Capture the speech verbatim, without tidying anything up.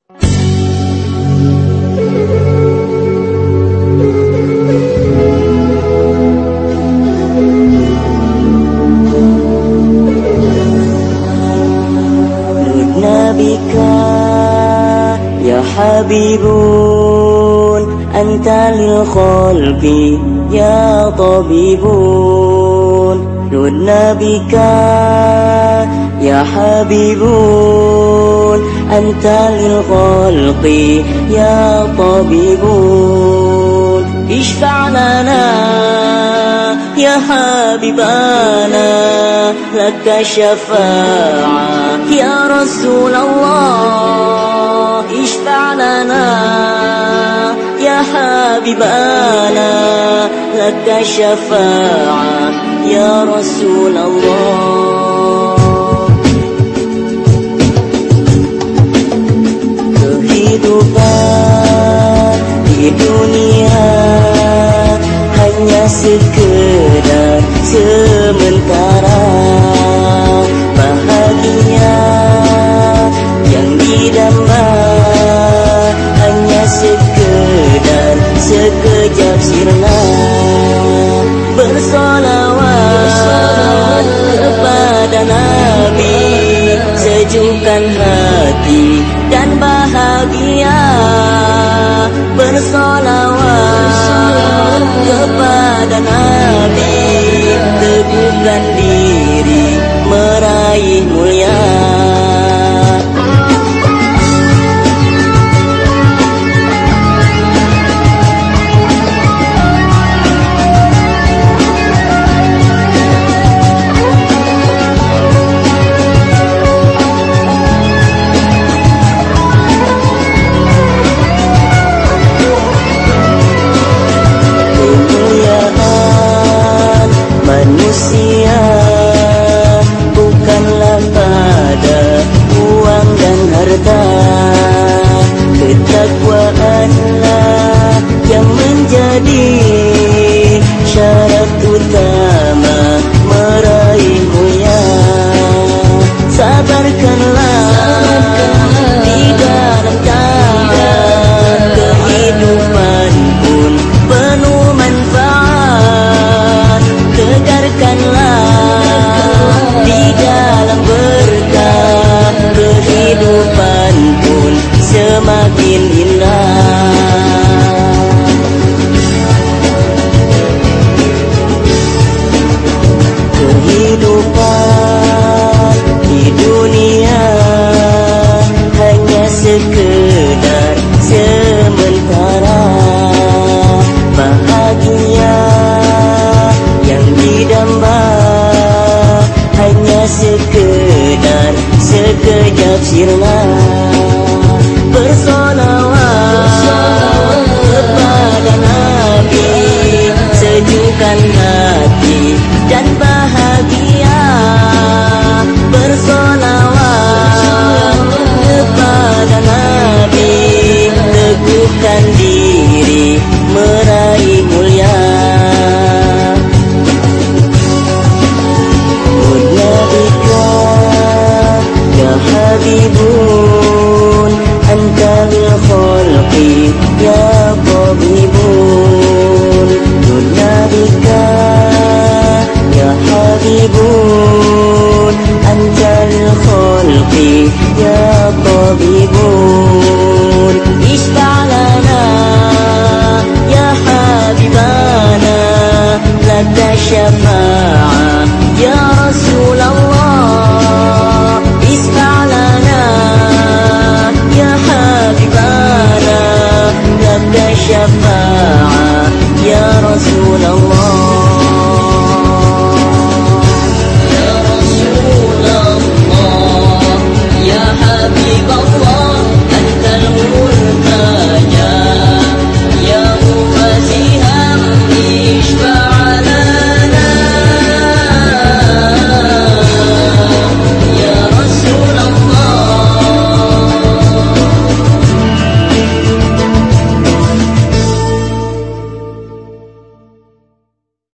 Habibun anta lil khalqi ya tabibun nunna bika ya habibun anta lil khalqi ya tabibun ishfa' lana ya habibana laka syafa'ah ya Rasulullah اشفع لنا يا حبيبنا لك الشفاعة يا رسول الله. Kehidupan di dunia hanya sekedar sementara, bahagia yang didamba hanya sekedar sekejap sirna. Bersolawat kepada Nabi, sejukkan hati dan bahagia. Bersolawat kepada Nabi, teguhkan diri meraih mulia. Manusia bukanlah pada uang dan harta, ketakwaanlah yang menjadi syarat utama meraih mulia. Sabarkanlah di dalam jalan, kehidupan pun penuh manfaat. Tegarkanlah di dalam berkah, kehidupan pun semakin indah. Kehidupan di dunia hanya sekedar sementara, bahagia yang didamba hanya sekedar sekejap sirna. Bersolawat kepada Nabi, sejukkan